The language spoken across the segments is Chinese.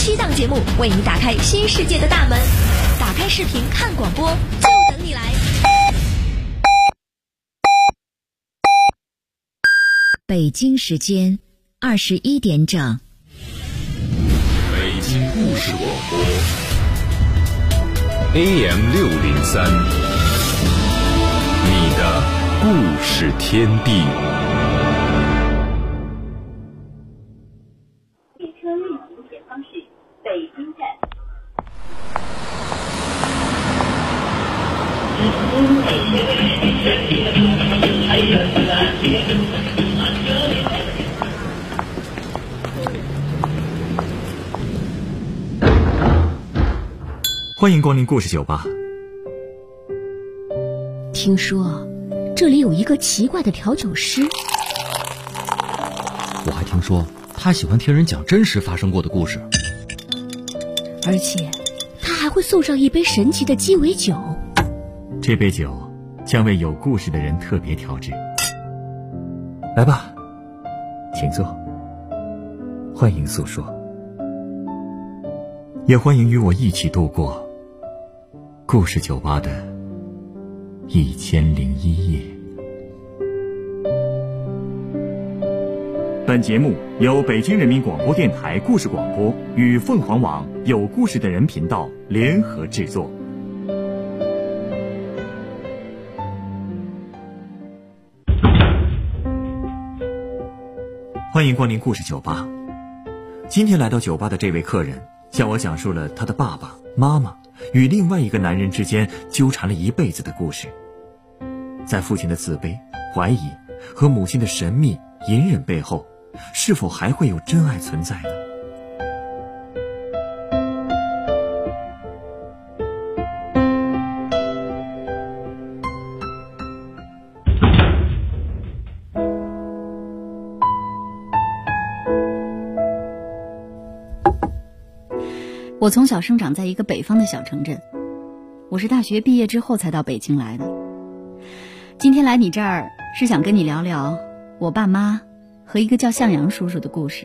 7档节目，为你打开新世界的大门。打开视频看广播，就等你来。 北京时间21点整。 北京故事广播 AM603，你的故事天地。 列车运行前方是北京站。 欢迎光临故事酒吧。 听说这里有一个奇怪的调酒师， 我还听说他喜欢听人讲真实发生过的故事， 而且他还会送上一杯神奇的鸡尾酒。 这杯酒将为有故事的人特别调制。来吧，请坐，欢迎诉说，也欢迎与我一起度过故事酒吧的1001夜。本节目由北京人民广播电台故事广播与凤凰网有故事的人频道联合制作。欢迎光临故事酒吧。今天来到酒吧的这位客人向我讲述了他的爸爸妈妈与另外一个男人之间纠缠了一辈子的故事。在父亲的自卑、怀疑和母亲的神秘、隐忍背后，是否还会有真爱存在呢？ 我从小生长在一个北方的小城镇，我是大学毕业之后才到北京来的。今天来你这儿是想跟你聊聊我爸妈和一个叫向阳叔叔的故事。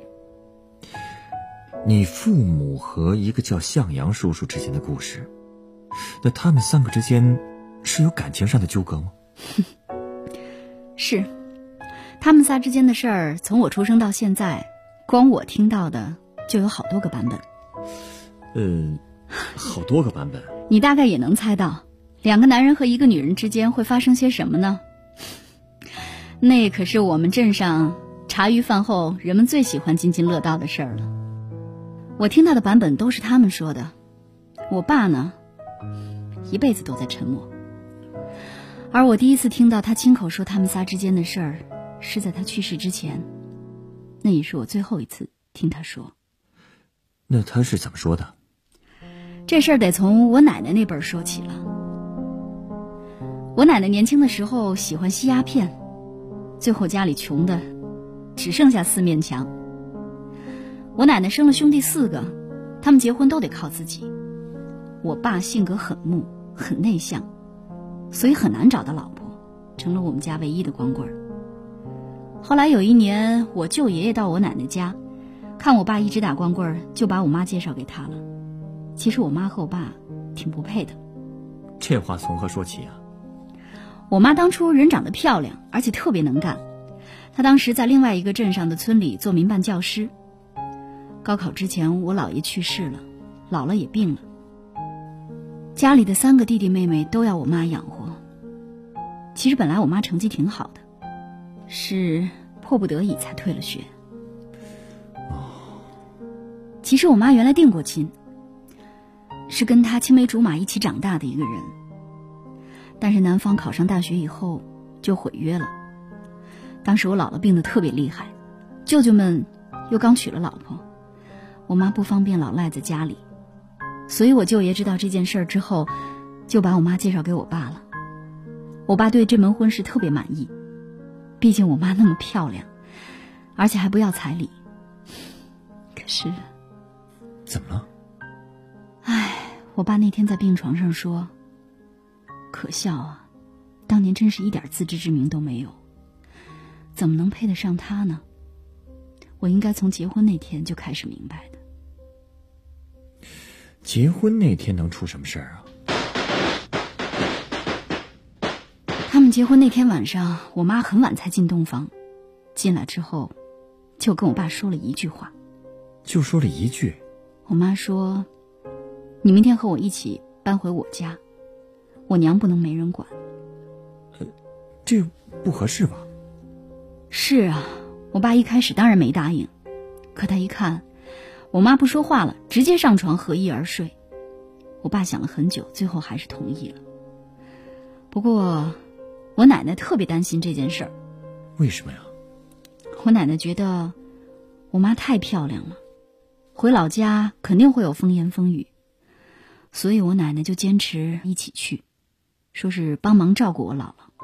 你父母和一个叫向阳叔叔之间的故事，那他们三个之间是有感情上的纠葛吗？ 是，他们仨之间的事儿从我出生到现在，光我听到的就有好多个版本。 好多个版本。 你大概也能猜到，两个男人和一个女人之间会发生些什么呢？那可是我们镇上茶余饭后人们最喜欢津津乐道的事儿了。我听到的版本都是他们说的，我爸呢，一辈子都在沉默。而我第一次听到他亲口说他们仨之间的事儿，是在他去世之前，那也是我最后一次听他说。 那他是怎么说的？ 这事儿得从我奶奶那辈儿说起了。我奶奶年轻的时候喜欢吸鸦片，最后家里穷的只剩下4面墙。我奶奶生了兄弟4个，他们结婚都得靠自己。我爸性格很木，很内向，所以很难找到老婆，成了我们家唯一的光棍儿。后来有一年，我舅爷爷到我奶奶家，看我爸一直打光棍儿，就把我妈介绍给他了。其实我妈和我爸挺不配的。 这话从何说起啊？ 我妈当初人长得漂亮，而且特别能干。她当时在另外一个镇上的村里做民办教师。高考之前，我姥爷去世了，姥姥也病了。家里的3个弟弟妹妹都要我妈养活。其实本来我妈成绩挺好的，是迫不得已才退了学。其实我妈原来定过亲，是跟她青梅竹马一起长大的一个人，但是男方考上大学以后就毁约了。当时我姥姥病得特别厉害，舅舅们又刚娶了老婆，我妈不方便老赖在家里，所以我舅爷知道这件事儿之后，就把我妈介绍给我爸了。我爸对这门婚事特别满意，毕竟我妈那么漂亮，而且还不要彩礼。可是怎么了？ 我爸那天在病床上说，可笑啊，当年真是一点自知之明都没有，怎么能配得上他呢？我应该从结婚那天就开始明白的。 结婚那天能出什么事儿啊？ 他们结婚那天晚上，我妈很晚才进洞房，进来之后就跟我爸说了一句话。 就说了一句？ 我妈说，你明天和我一起搬回我家，我娘不能没人管。 这不合适吧？ 是啊，我爸一开始当然没答应，可他一看我妈不说话了，直接上床合衣而睡。我爸想了很久，最后还是同意了。不过我奶奶特别担心这件事儿。 为什么呀？ 我奶奶觉得我妈太漂亮了，回老家肯定会有风言风语，所以我奶奶就坚持一起去，说是帮忙照顾我姥姥。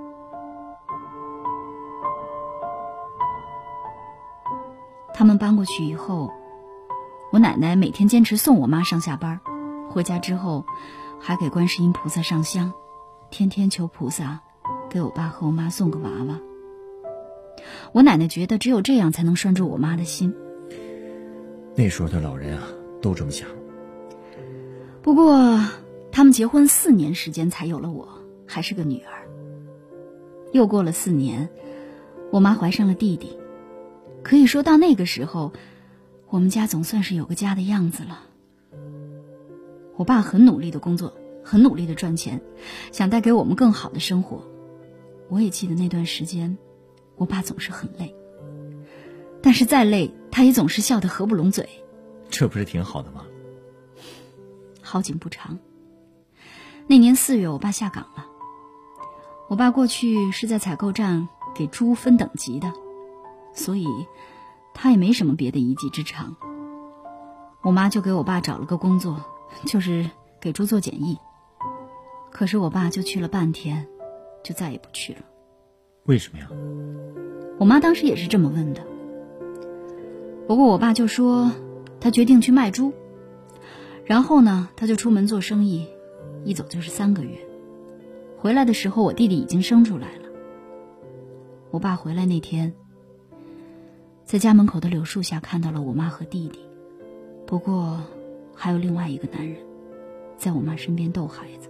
他们搬过去以后，我奶奶每天坚持送我妈上下班，回家之后还给观世音菩萨上香，天天求菩萨给我爸和我妈送个娃娃。我奶奶觉得只有这样才能拴住我妈的心。 那时候的老人啊，都这么想。 不过他们结婚4年时间才有了我，还是个女儿。又过了4年，我妈怀上了弟弟。可以说到那个时候，我们家总算是有个家的样子了。我爸很努力的工作，很努力的赚钱，想带给我们更好的生活。我也记得那段时间，我爸总是很累，但是再累他也总是笑得合不拢嘴。 这不是挺好的吗？ 好景不长，那年4月我爸下岗了。我爸过去是在采购站给猪分等级的，所以他也没什么别的一技之长。我妈就给我爸找了个工作，就是给猪做检疫。可是我爸就去了半天，就再也不去了。 为什么呀？ 我妈当时也是这么问的。不过我爸就说他决定去卖猪，然后呢他就出门做生意，一走就是3个月。回来的时候我弟弟已经生出来了。我爸回来那天，在家门口的柳树下看到了我妈和弟弟，不过还有另外一个男人在我妈身边逗孩子。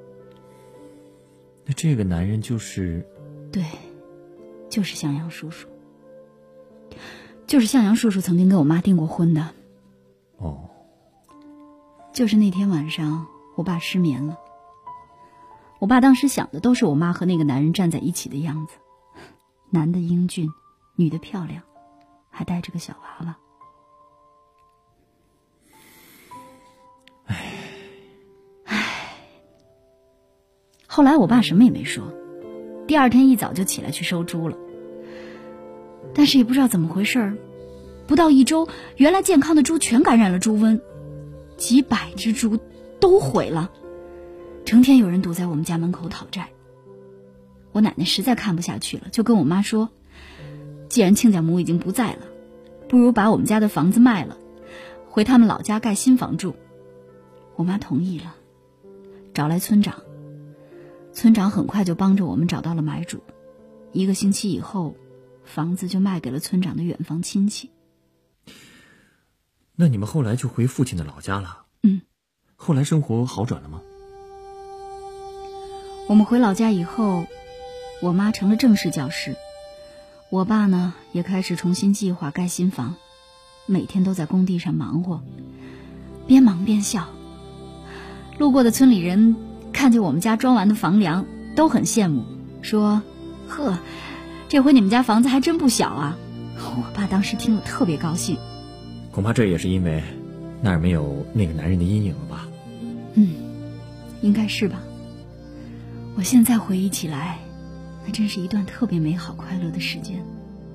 那这个男人就是？ 对，就是向阳叔叔。就是向阳叔叔曾经跟我妈订过婚的。 哦。 就是那天晚上我爸失眠了，我爸当时想的都是我妈和那个男人站在一起的样子，男的英俊，女的漂亮，还带着个小娃娃。后来我爸什么也没说，第2天一早就起来去收猪了。但是也不知道怎么回事，不到1周，原来健康的猪全感染了猪瘟，几百只猪都毁了，成天有人堵在我们家门口讨债。我奶奶实在看不下去了，就跟我妈说，既然亲家母已经不在了，不如把我们家的房子卖了，回他们老家盖新房住。我妈同意了，找来村长，村长很快就帮着我们找到了买主。1个星期以后，房子就卖给了村长的远房亲戚。 那你们后来就回父亲的老家了？后来生活好转了吗？ 我们回老家以后，我妈成了正式教师，我爸呢也开始重新计划盖新房，每天都在工地上忙活，边忙边笑。路过的村里人看见我们家装完的房梁都很羡慕，说，呵，这回你们家房子还真不小啊。我爸当时听了特别高兴。 恐怕这也是因为那儿没有那个男人的阴影了吧？ 应该是吧。我现在回忆起来，那真是一段特别美好快乐的时间。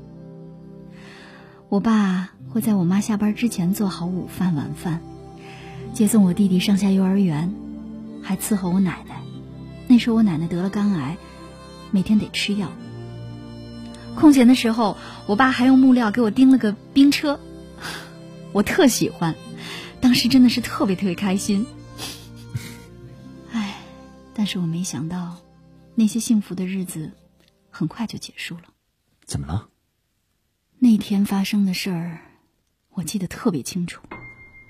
我爸会在我妈下班之前做好午饭晚饭，接送我弟弟上下幼儿园，还伺候我奶奶。那时候我奶奶得了肝癌，每天得吃药。空闲的时候，我爸还用木料给我钉了个冰车，我特喜欢，当时真的是特别特别开心。但是我没想到，那些幸福的日子很快就结束了。 怎么了？ 那天发生的事儿，我记得特别清楚。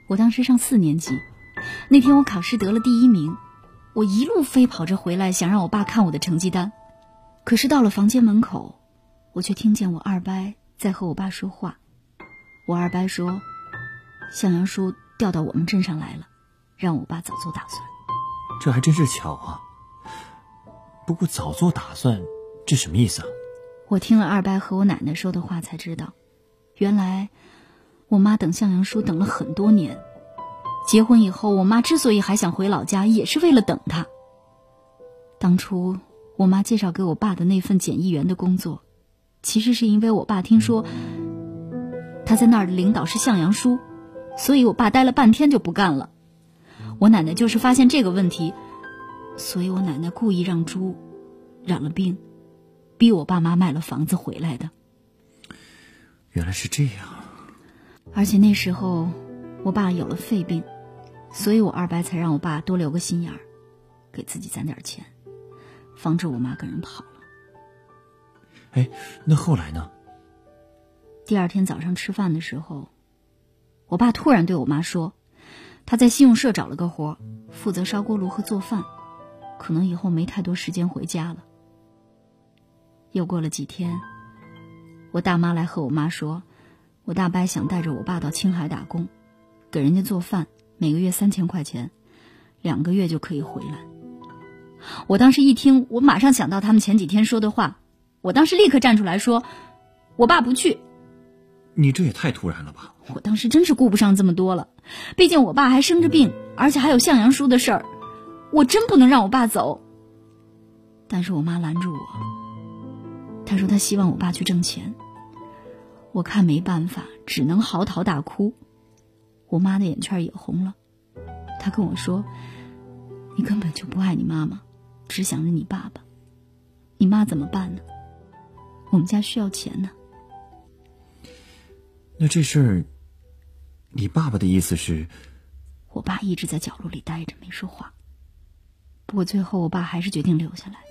我当时上4年级，那天我考试得了第1名，我一路飞跑着回来，想让我爸看我的成绩单。可是到了房间门口，我却听见我二伯在和我爸说话。我二伯说，向阳叔调到我们镇上来了，让我爸早做打算。 这还真是巧啊。不过早做打算，这什么意思啊？ 我听了二伯和我奶奶说的话才知道，原来我妈等向阳叔等了很多年。结婚以后，我妈之所以还想回老家，也是为了等他。当初我妈介绍给我爸的那份检疫员的工作，其实是因为我爸听说他在那儿的领导是向阳叔，所以我爸待了半天就不干了。我奶奶就是发现这个问题，所以我奶奶故意让猪染了病，逼我爸妈卖了房子回来的。 原来是这样。 而且那时候我爸有了肺病，所以我二伯才让我爸多留个心眼儿，给自己攒点钱，防止我妈跟人跑了。 哎，那后来呢？ 第2天早上吃饭的时候，我爸突然对我妈说，他在信用社找了个活，负责烧锅炉和做饭，可能以后没太多时间回家了。又过了几天，我大妈来和我妈说，我大伯想带着我爸到青海打工，给人家做饭，每个月3000块钱，2个月就可以回来。我当时一听，我马上想到他们前几天说的话，我当时立刻站出来说，我爸不去。 你这也太突然了吧。 我当时真是顾不上这么多了，毕竟我爸还生着病，而且还有向阳叔的事儿，我真不能让我爸走。但是我妈拦住我，她说她希望我爸去挣钱。我看没办法，只能嚎啕大哭。我妈的眼圈也红了，她跟我说，你根本就不爱你妈妈，只想着你爸爸，你妈怎么办呢？我们家需要钱呢。 那这事儿，你爸爸的意思是？ 我爸一直在角落里待着没说话，不过最后我爸还是决定留下来。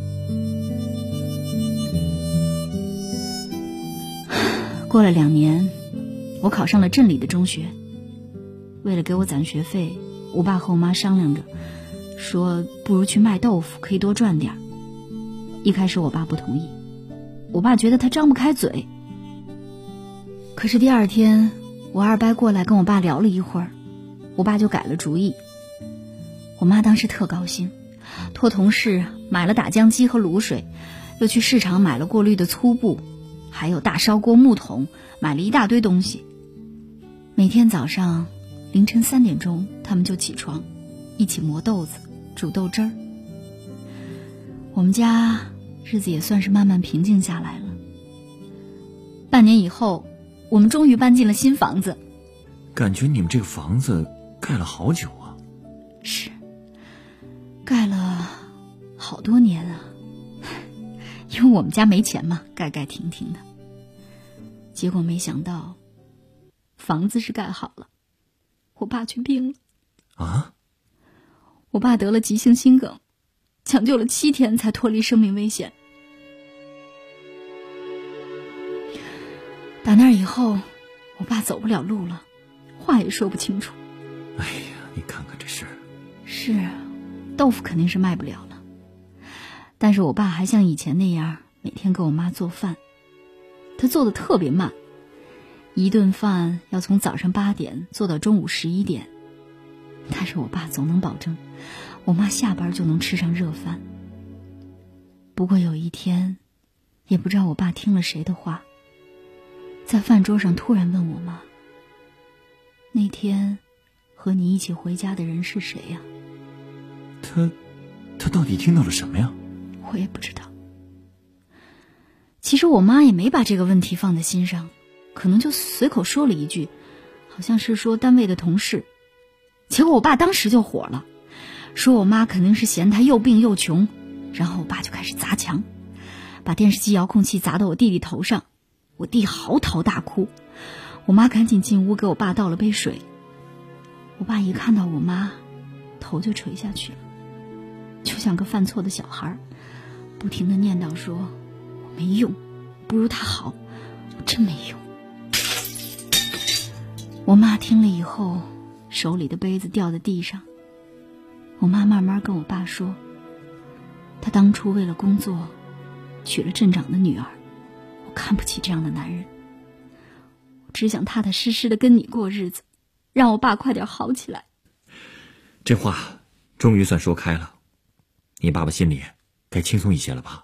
过了2年，我考上了镇里的中学。为了给我攒学费，我爸和我妈商量着，说不如去卖豆腐，可以多赚点。一开始我爸不同意，我爸觉得他张不开嘴。可是第2天，我二伯过来跟我爸聊了一会儿，我爸就改了主意。我妈当时特高兴，托同事买了打浆机和卤水，又去市场买了过滤的粗布，还有大烧锅、木桶，买了一大堆东西。每天早上凌晨3点钟，他们就起床，一起磨豆子、煮豆汁儿。我们家日子也算是慢慢平静下来了。半年以后，我们终于搬进了新房子。 感觉你们这个房子盖了好久啊。 是，盖了好多年啊。因为我们家没钱嘛，盖盖停停的。结果没想到，房子是盖好了，我爸却病了。 啊？ 我爸得了急性心梗，抢救了7天才脱离生命危险。打那以后，我爸走不了路了，话也说不清楚。 哎呀，你看看这事儿。 是啊，豆腐肯定是卖不了了，但是我爸还像以前那样每天给我妈做饭。他做的特别慢，一顿饭要从早上8点做到中午11点，但是我爸总能保证我妈下班就能吃上热饭。不过有一天，也不知道我爸听了谁的话，在饭桌上突然问我妈，那天和你一起回家的人是谁呀？ 他到底听到了什么呀？ 我也不知道。其实我妈也没把这个问题放在心上，可能就随口说了一句，好像是说单位的同事。结果我爸当时就火了，说我妈肯定是嫌他又病又穷，然后我爸就开始砸墙，把电视机遥控器砸到我弟弟头上，我弟嚎啕大哭。我妈赶紧进屋给我爸倒了杯水。我爸一看到我妈，头就垂下去了，就像个犯错的小孩，不停地念叨说，我没用，不如他好，我真没用。我妈听了以后手里的杯子掉在地上。我妈慢慢跟我爸说，他当初为了工作娶了镇长的女儿，我看不起这样的男人，我只想踏踏实实的跟你过日子，让我爸快点好起来。 这话终于算说开了，你爸爸心里该轻松一些了吧？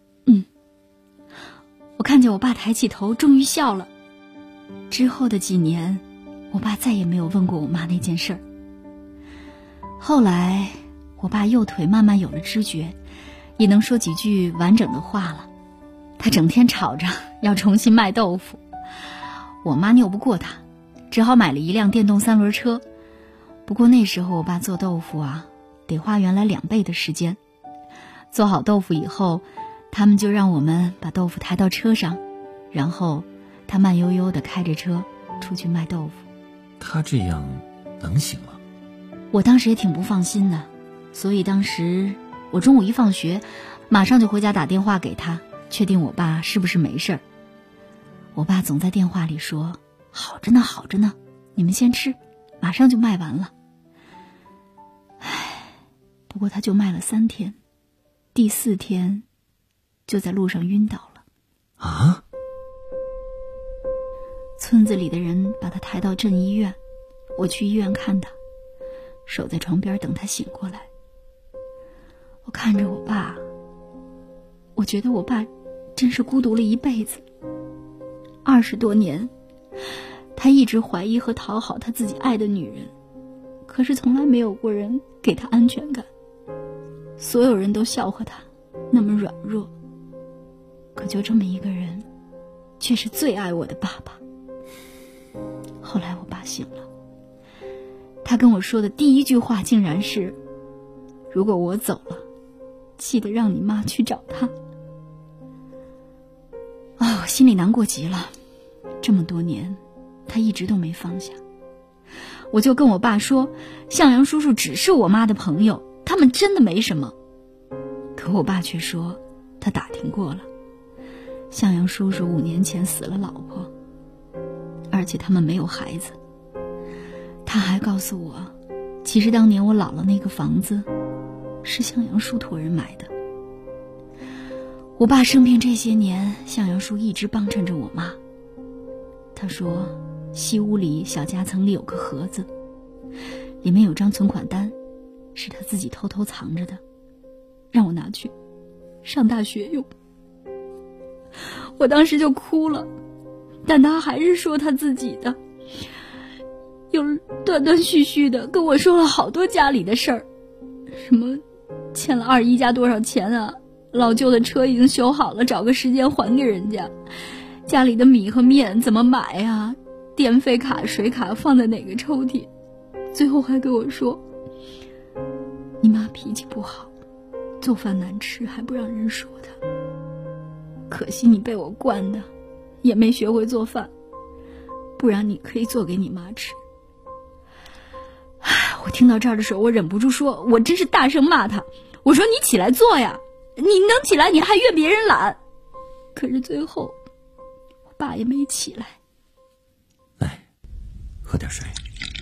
我看见我爸抬起头，终于笑了。之后的几年，我爸再也没有问过我妈那件事儿。后来我爸右腿慢慢有了知觉，也能说几句完整的话了。他整天吵着要重新卖豆腐，我妈拗不过他，只好买了一辆电动3轮车。不过那时候我爸做豆腐得花原来2倍的时间。做好豆腐以后，他们就让我们把豆腐抬到车上，然后他慢悠悠地开着车出去卖豆腐。 他这样能行吗？ 我当时也挺不放心的，所以当时我中午一放学，马上就回家打电话给他，确定我爸是不是没事儿。我爸总在电话里说，好着呢好着呢，你们先吃，马上就卖完了。不过他就卖了3天，第4天就在路上晕倒了。 啊？ 村子里的人把他抬到镇医院，我去医院看他，守在床边等他醒过来。我看着我爸，我觉得我爸真是孤独了一辈子。20多年，他一直怀疑和讨好他自己爱的女人，可是从来没有过人给他安全感。所有人都笑话他那么软弱，可就这么一个人，却是最爱我的爸爸。后来我爸醒了，他跟我说的第一句话竟然是，如果我走了，记得让你妈去找他。我心里难过极了，这么多年他一直都没放下。我就跟我爸说，向阳叔叔只是我妈的朋友，他们真的没什么。可我爸却说，他打听过了，向阳叔叔5年前死了老婆，而且他们没有孩子。他还告诉我，其实当年我姥姥那个房子是向阳叔托人买的。我爸生病这些年，向阳叔一直帮衬着我妈。他说西屋里小夹层里有个盒子，里面有张存款单，是他自己偷偷藏着的，让我拿去上大学用。我当时就哭了，但他还是说他自己的，又断断续续的跟我说了好多家里的事儿，什么欠了21家多少钱啊，老旧的车已经修好了，找个时间还给人家，家里的米和面怎么买啊，电费卡水卡放在哪个抽屉。最后还跟我说，你妈脾气不好，做饭难吃还不让人说她，可惜你被我惯的也没学会做饭，不然你可以做给你妈吃。我听到这儿的时候，我忍不住说，我真是大声骂他，我说你起来做呀，你能起来你还怨别人懒。可是最后我爸也没起来。 来，喝点水。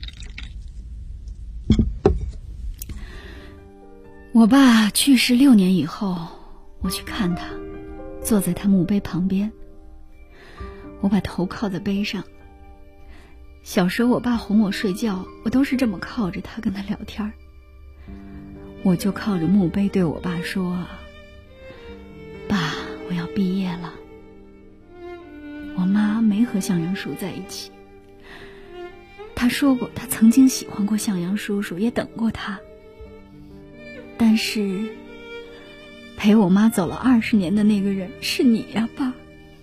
我爸去世6年以后，我去看他，坐在他墓碑旁边，我把头靠在碑上。小时候我爸哄我睡觉，我都是这么靠着他跟他聊天，我就靠着墓碑对我爸说，爸，我要毕业了。我妈没和向阳叔在一起，她说过她曾经喜欢过向阳叔叔，也等过他，但是陪我妈走了20年的那个人是你呀，爸。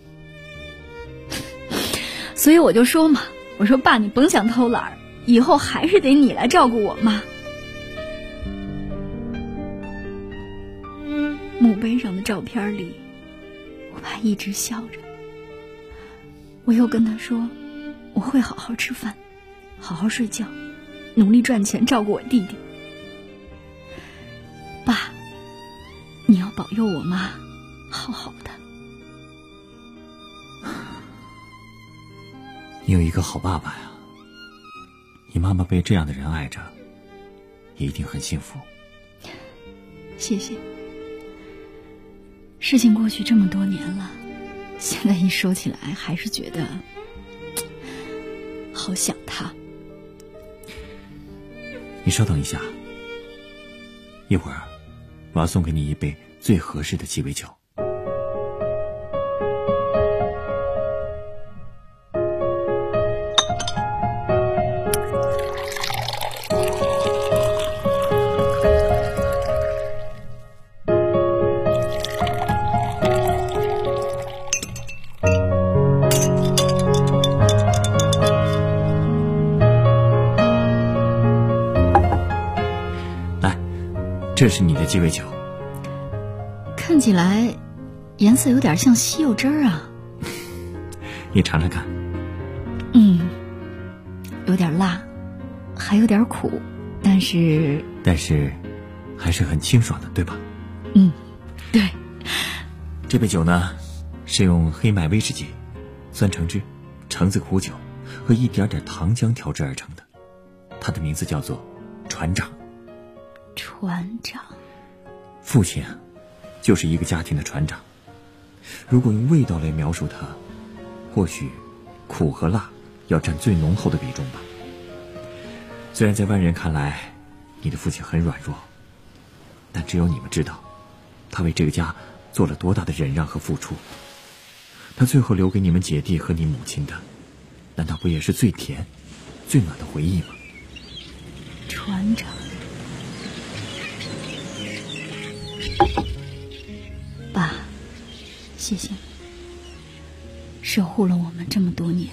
所以我就说嘛，我说爸，你甭想偷懒，以后还是得你来照顾我妈。墓碑上的照片里，我爸一直笑着。我又跟他说，我会好好吃饭，好好睡觉，努力赚钱照顾我弟弟。爸，你要保佑我妈好好的。 你有一个好爸爸呀， 你妈妈被这样的人爱着，一定很幸福。 谢谢。事情过去这么多年了，现在一说起来还是觉得好想他。 你稍等一下，一会儿我要送给你一杯最合适的鸡尾酒。这是你的鸡尾酒， 看起来颜色有点像西柚汁儿啊。 你尝尝看。 有点辣，还有点苦，但是还是很清爽的，对吧？ 对。 这杯酒呢，是用黑麦威士忌、酸橙汁、橙子苦酒和一点点糖浆调制而成的，它的名字叫做船长。 船长， 父亲啊，就是一个家庭的船长。如果用味道来描述他，或许苦和辣要占最浓厚的比重吧。虽然在外人看来，你的父亲很软弱，但只有你们知道，他为这个家做了多大的忍让和付出。他最后留给你们姐弟和你母亲的，难道不也是最甜、最暖的回忆吗？ 船长，爸，谢谢你，守护了我们这么多年。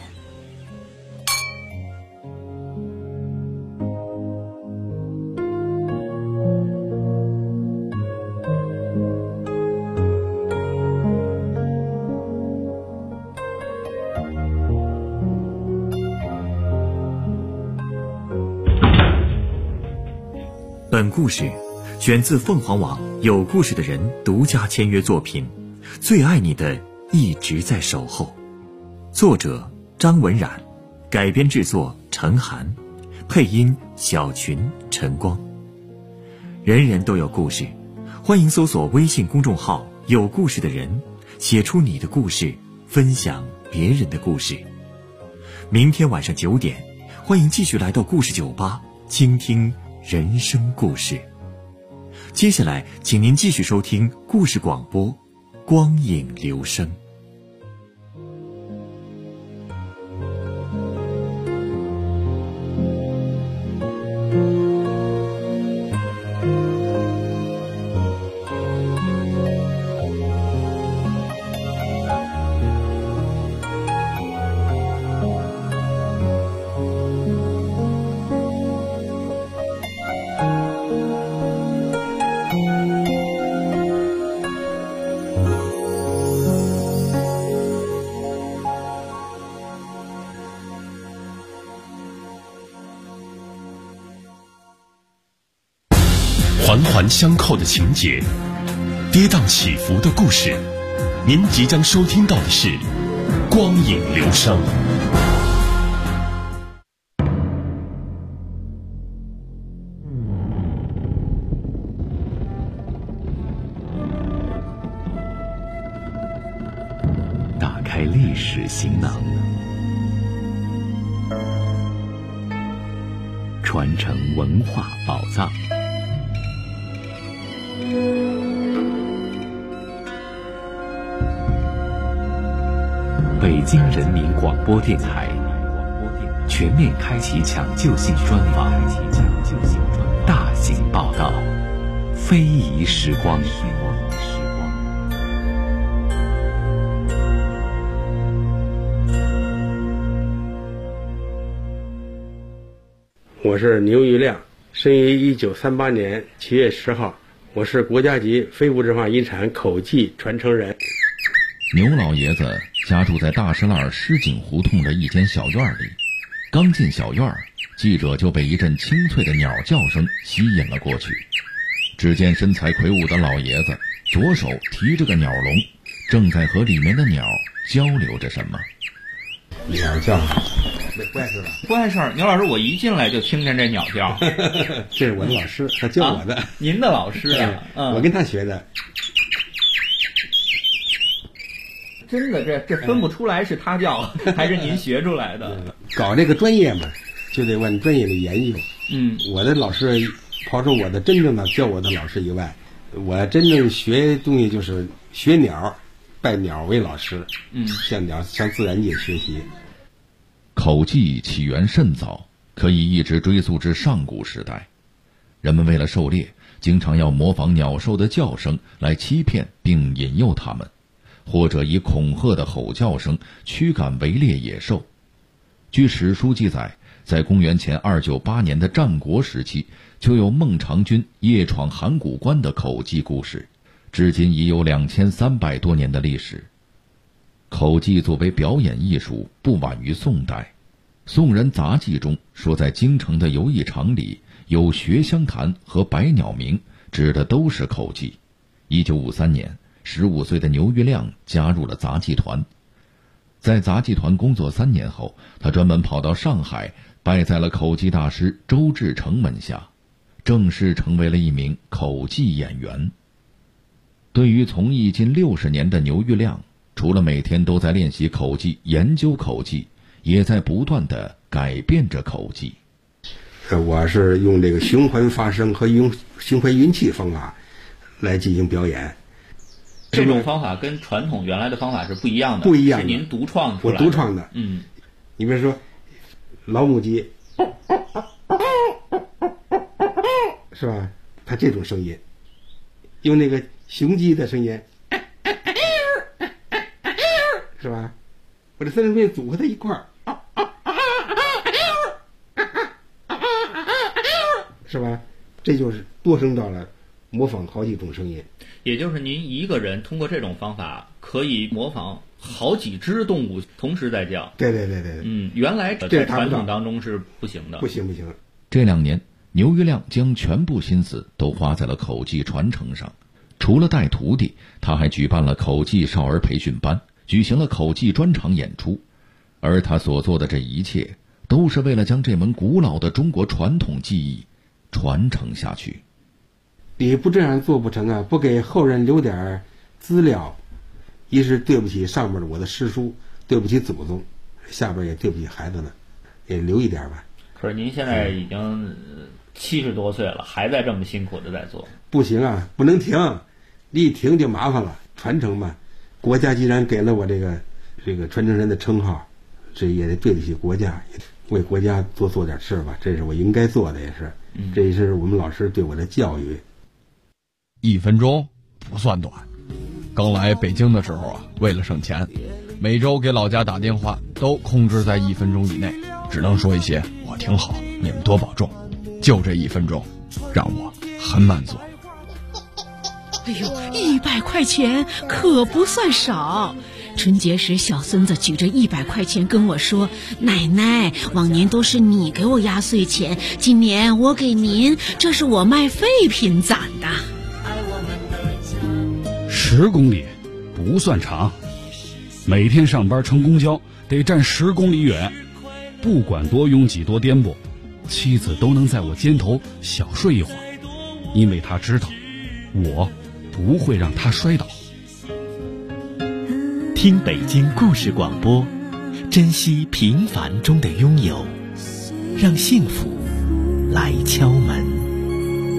本故事选自凤凰网有故事的人独家签约作品《最爱你的一直在守候》，作者张文冉，改编制作陈涵，配音小群、陈光。人人都有故事，欢迎搜索微信公众号有故事的人，写出你的故事，分享别人的故事。明天晚上9点，欢迎继续来到故事酒吧，倾听人生故事。接下来请您继续收听故事广播，光影留声。 环环相扣的情节，跌宕起伏的故事，您即将收听到的是光影留声。 打开历史行囊，传承文化宝藏。北京人民广播电台全面开启抢救性专访，大型报道，非遗时光。 我是牛玉亮，生于1938年7月10号，我是国家级非物质化遗产口技传承人。 牛老爷子家住在大石栏石井胡同的一间小院里，刚进小院，记者就被一阵清脆的鸟叫声吸引了过去。只见身材魁梧的老爷子左手提着个鸟笼，正在和里面的鸟交流着什么。 鸟叫， 不碍事吧？ 不碍事儿。牛老师，我一进来就听见这鸟叫， 这是我的老师，他教我的。 您的老师啊？ 我跟他学的。 真的，这分不出来是他叫还是您学出来的。 搞这个专业嘛，就得往专业里研究。我的老师，刨出我的真正的教我的老师以外，我真正学东西就是学鸟，拜鸟为老师。向自然界学习。 口技起源甚早，可以一直追溯至上古时代。人们为了狩猎，经常要模仿鸟兽的叫声来欺骗并引诱它们，或者以恐吓的吼叫声驱赶围猎野兽。据史书记载，在公元前298年的战国时期，就有孟尝君夜闯函谷关的口技故事，至今已有2300多年的历史。口技作为表演艺术，不晚于宋代。宋人杂记中说，在京城的游艺场里有学香坛和百鸟鸣，指的都是口技。1953年，15岁的牛玉亮加入了杂技团。在杂技团工作3年后，他专门跑到上海，拜在了口技大师周志成门下，正式成为了一名口技演员。对于从艺近60年的牛玉亮，除了每天都在练习口技、研究口技，也在不断地改变着口技。 我是用这个循环发声和循环运气方法来进行表演。 这种方法跟传统原来的方法是不一样的， 不一样的， 是您独创出来的。 我独创的。你比如说老母鸡，是吧？它这种声音，用那个雄鸡的声音，是吧？我这3种声音组合在一块儿，是吧？这就是多声道了，模仿好几种声音。 也就是您一个人通过这种方法可以模仿好几只动物同时在叫。 对。 原来在传统当中是不行的。 不行。 这2年，牛玉亮将全部心思都花在了口技传承上。除了带徒弟，他还举办了口技少儿培训班，举行了口技专场演出。而他所做的这一切，都是为了将这门古老的中国传统技艺传承下去。 你不这样做不成啊！不给后人留点资料，一是对不起上面的我的师叔，对不起祖宗，下边也对不起孩子们，也留一点吧。 可是您现在已经70多岁了，还在这么辛苦的在做。 不行啊，不能停，你一停就麻烦了。传承嘛，国家既然给了我这个传承人的称号，这也得对得起国家，为国家做点事吧，这是我应该做的，也是，这也是我们老师对我的教育。 1分钟不算短，刚来北京的时候啊，为了省钱，每周给老家打电话都控制在1分钟以内，只能说一些我挺好，你们多保重，就这1分钟，让我很满足。 哎呦，100块钱可不算少。春节时，小孙子举着100块钱跟我说：“奶奶，往年都是你给我压岁钱，今年我给您，这是我卖废品攒的。 ”10公里不算长，每天上班乘公交得站10公里远，不管多拥挤多颠簸，妻子都能在我肩头小睡一会儿，因为她知道我不会让她摔倒。 听北京故事广播，珍惜平凡中的拥有，让幸福来敲门。